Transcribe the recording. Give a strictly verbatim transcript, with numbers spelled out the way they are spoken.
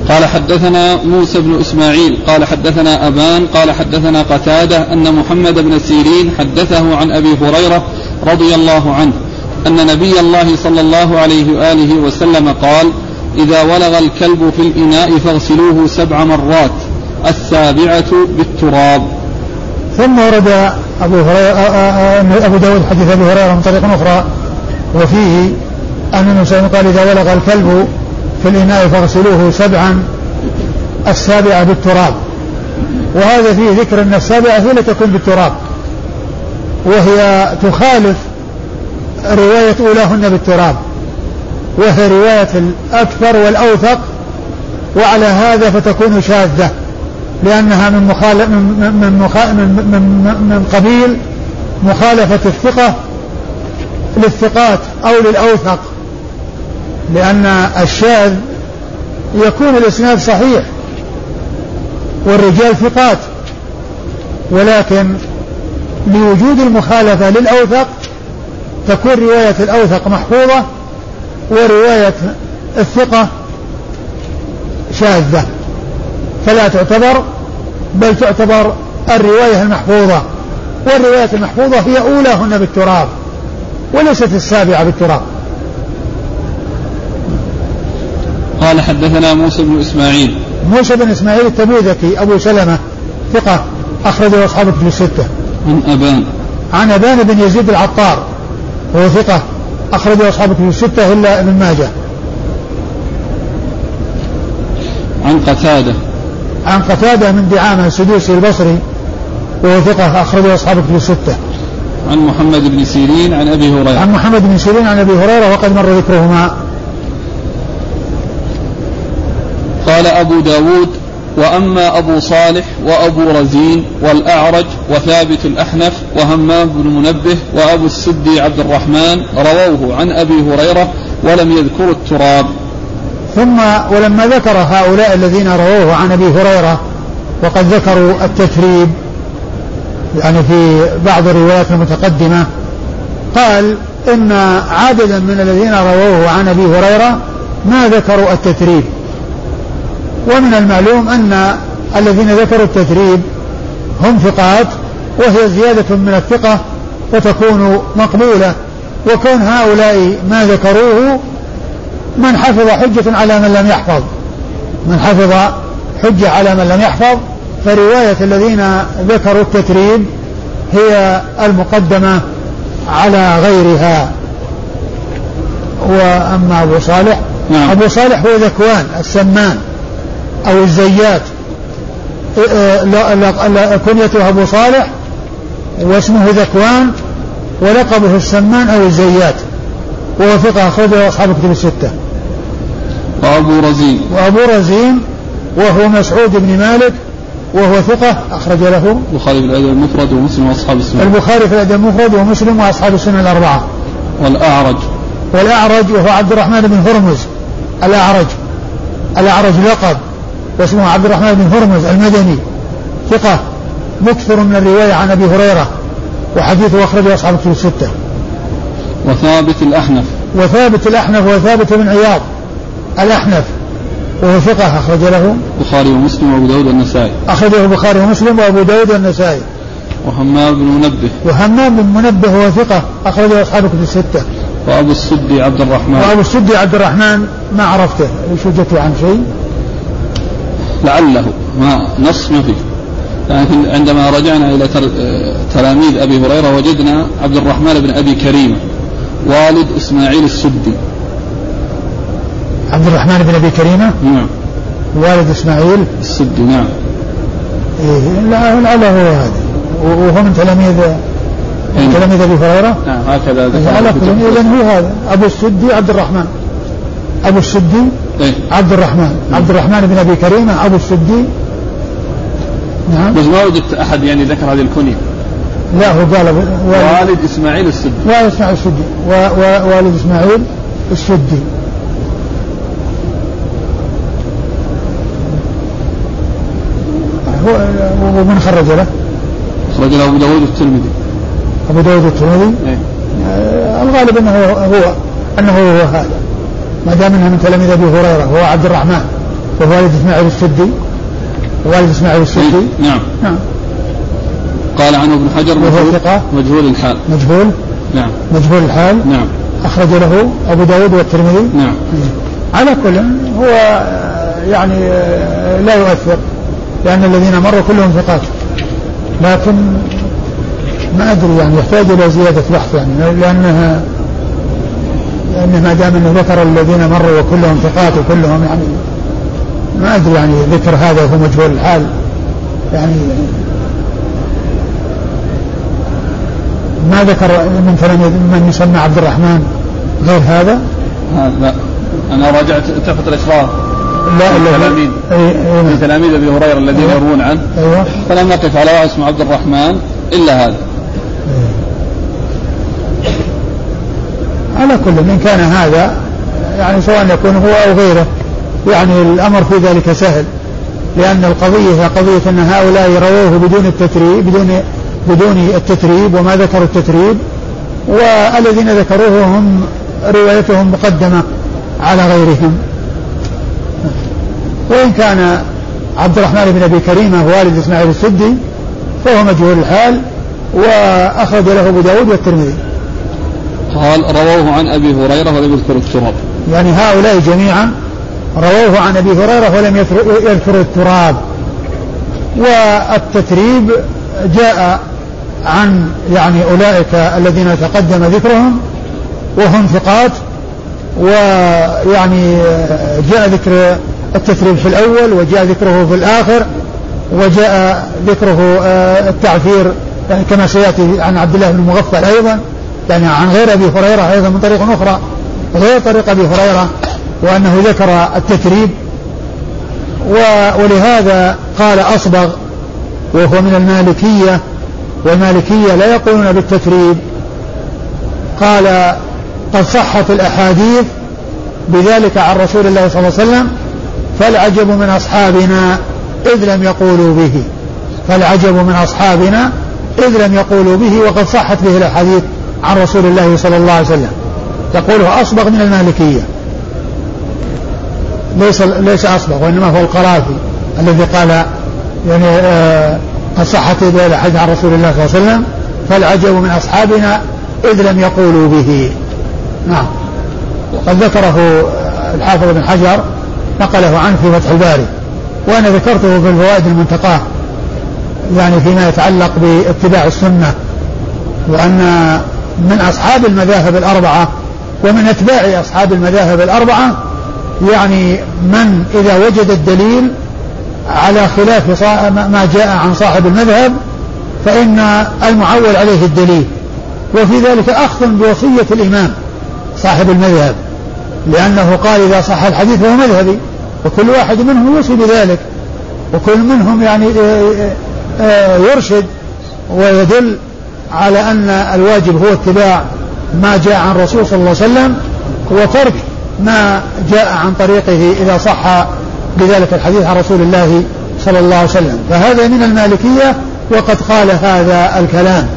قال حدثنا موسى بن إسماعيل قال حدثنا أبان قال حدثنا قتادة أن محمد بن سيرين حدثه عن أبي هريرة رضي الله عنه أن نبي الله صلى الله عليه وآله وسلم قال: إذا ولغ الكلب في الإناء فاغسلوه سبع مرات السابعة بالتراب. ثم ورد أبو, أبو داود حديث أبي هريرة من طريق أخرى وفيه أن النبي صلى الله عليه وسلم قال: إذا ولغ الكلب في الإناء فاغسلوه سبعا السابعة بالتراب. وهذا فيه ذكر أن السابعة هي التي تكون بالتراب، وهي تخالف رواية أولاهن بالتراب، وهي رواية الأكثر والأوثق، وعلى هذا فتكون شاذة لأنها من, مخالف من, من, مخالف من, من, من قبيل مخالفة الثقة للثقات أو للأوثق، لأن الشاذ يكون الإسناد صحيح والرجال ثقات، ولكن لوجود المخالفة للأوثق تكون رواية الأوثق محفوظة ورواية الثقة شاذة، فلا تعتبر، بل تعتبر الرواية المحفوظة، والرواية المحفوظة هي أولاهن بالتراب وليست السابعة بالتراب. قال حدثنا موسى بن إسماعيل موسى بن إسماعيل التبوذكي أبو سلمة ثقة أخرجه أصحاب الكتب الستة. عن أبان عن أبان بن يزيد العطار وهو ثقة أخرجه أصحاب الكتب الستة إلا ابن ماجه. عن قتادة عن قتادة من دعامة السدوسي البصري وهو ثقة أخرجه أصحاب الكتب الستة. عن محمد بن سيرين عن أبي هريرة عن محمد بن سيرين عن أبي هريرة وقد مر ذكرهما. قال أبو داود: وأما أبو صالح وأبو رزين والأعرج وثابت الأحنف وهمام بن منبه وأبو السدي عبد الرحمن رووه عن أبي هريرة ولم يذكروا التراب. ثم ولما ذكر هؤلاء الذين رووه عن أبي هريرة وقد ذكروا التتريب يعني في بعض الروايات المتقدمة، قال إن عددا من الذين رووه عن أبي هريرة ما ذكروا التتريب، ومن المعلوم أن الذين ذكروا التتريب هم ثقات، وهي زيادة من الثقة وتكون مقبولة، وكون هؤلاء ما ذكروه من حفظ حجة على من لم يحفظ، من حفظ حجة على من لم يحفظ، فرواية الذين ذكروا التتريب هي المقدمة على غيرها. وأما أبو صالح نعم. أبو صالح هو ذكوان السمان أو الزيات، كنيته أبو صالح واسمه ذكوان ولقبه السمان أو الزيات، وهو ثقة أخرجه أصحاب الكتب الستة. وأبو رزين وأبو رزين وهو مسعود بن مالك وهو ثقة أخرج له البخاري في الأدب المفرد ومسلم وأصحاب السنن. البخاري في الأدب المفرد ومسلم وأصحاب السنن الأربعة. والأعرج والأعرج وهو عبد الرحمن بن هرمز الأعرج الأعرج لقب واسمه عبد الرحمن بن هرمز المدني ثقة مكثر من الرواية عن أبي هريرة وحديثه أخرجه أصحاب الكتب الستة. وثابت الأحنف وثابت الأحنف وثابت بن عياض الأحنف وهو ثقة أخرج له البخاري ومسلم وأبو داود والنسائي. أخرجه البخاري ومسلم وأبو داود والنسائي. وهمام بن منبه وهمام بن منبه هو ثقة أخرجه أصحاب الكتب الستة. وأبو السدي عبد الرحمن وأبو السدي عبد الرحمن ما عرفته وشجته عن شيء لعله ما نص ما فيه، لكن عندما رجعنا إلى تلاميذ أبي هريرة وجدنا عبد الرحمن بن أبي كريمة والد إسماعيل السدي. عبد الرحمن بن أبي كريمة نعم والد إسماعيل السدي نعم. إيه لعله هو هذا وهو من تلاميذ من تلاميذ أبي هريرة. نعم هكذا ذكر. إذن هو هذا أبو السدي عبد الرحمن أبو السدي إيه؟ عبد الرحمن عبد الرحمن بن أبي كريمة أبو السدي. نعم. بس ما وجدت أحد يعني ذكر هذه الكنية. لا هو قال والد إسماعيل السدي. والد إسماعيل السدي والد إسماعيل السدي. ومن خرج له؟ خرج له أبو داود الترمذي. أبو داود الترمذي. إيه؟ آه الغالب أنه هو أنه هو هذا، ما دام أنه من تلاميذ أبي هريرة هو عبد الرحمن وهو والد إسماعيل السدي والد إسماعيل السدي نعم نعم. قال عنه ابن حجر وهو ثقة مجهول الحال. مجهول نعم مجهول الحال. نعم. أخرج له أبو داود والترمذي. نعم. على كل هو يعني لا يؤثر لأن الذين مروا كلهم ثقات، لكن ما أدري يعني يحتاج إلى زيادة بحث يعني لأنها لأنه ما دام أنه ذكر الذين مروا وكلهم ثقات وكلهم يعني ما أدري يعني ذكر هذا هو مجهول الحال يعني ما ذكر من تلاميذ من يسمى عبد الرحمن غير هذا. لا أنا راجعت تحت الإشراف لا لا تلاميذ من تلاميذ أبي هريرة الذين يروون عنه. أيوة. فلم نقف على اسم عبد الرحمن إلا هذا. على كل من كان هذا يعني سواء يكون هو أو غيره يعني الأمر في ذلك سهل، لأن القضية هي قضية أن هؤلاء رووه بدون التتريب بدون بدون التتريب وما ذكروا التتريب، والذين ذكروه هم روايتهم مقدمة على غيرهم. وإن كان عبد الرحمن بن أبي كريمة والد إسماعيل السدي فهو مجهول الحال، وأخرج له أبو داود والترمذي. قال رووه عن أبي هريرة ولم يذكر التراب. يعني هؤلاء جميعا رووه عن أبي هريرة ولم يذكر التراب. والتتريب جاء عن يعني أولئك الذين تقدم ذكرهم وهم ثقات، ويعني جاء ذكر التتريب في الأول وجاء ذكره في الآخر وجاء ذكره التعفير يعني كما سيأتي عن عبد الله بن المغفل أيضا يعني عن غير أبي هريرة أيضا من طريق أخرى غير طريق أبي هريرة، وأنه ذكر التتريب. ولهذا قال أصبغ وهو من المالكية، والمالكية لا يقولون بالتتريب، قال قد صحت الأحاديث بذلك عن رسول الله صلى الله عليه وسلم فالعجب من أصحابنا إذ لم يقولوا به فالعجب من أصحابنا إذ لم يقولوا به وقد صحت به الأحاديث عن رسول الله صلى الله عليه وسلم. يقوله أصبغ من المالكية، ليس ليس أصبغ وإنما هو القرافي الذي قال يعني آه قد صحت به الأحاديث عن رسول الله صلى الله عليه وسلم فالعجب من أصحابنا إذ لم يقولوا به. نعم. وقد ذكره الحافظ بن حجر نقله عنه في فتح الباري، وأنا ذكرته في الفوائد المنتقاه يعني فيما يتعلق باتباع السنة، وأن من أصحاب المذاهب الأربعة ومن أتباع أصحاب المذاهب الأربعة يعني من إذا وجد الدليل على خلاف ما جاء عن صاحب المذهب فإن المعول عليه الدليل، وفي ذلك أخذ بوصية الإمام صاحب المذهب، لأنه قال إذا صح الحديث فهو مذهبي، وكل واحد منهم يوصي بذلك، وكل منهم يعني يرشد ويدل على أن الواجب هو اتباع ما جاء عن الرسول صلى الله عليه وسلم وترك ما جاء عن طريقه إذا صح بذلك الحديث عن رسول الله صلى الله عليه وسلم. فهذا من المالكية وقد قال هذا الكلام.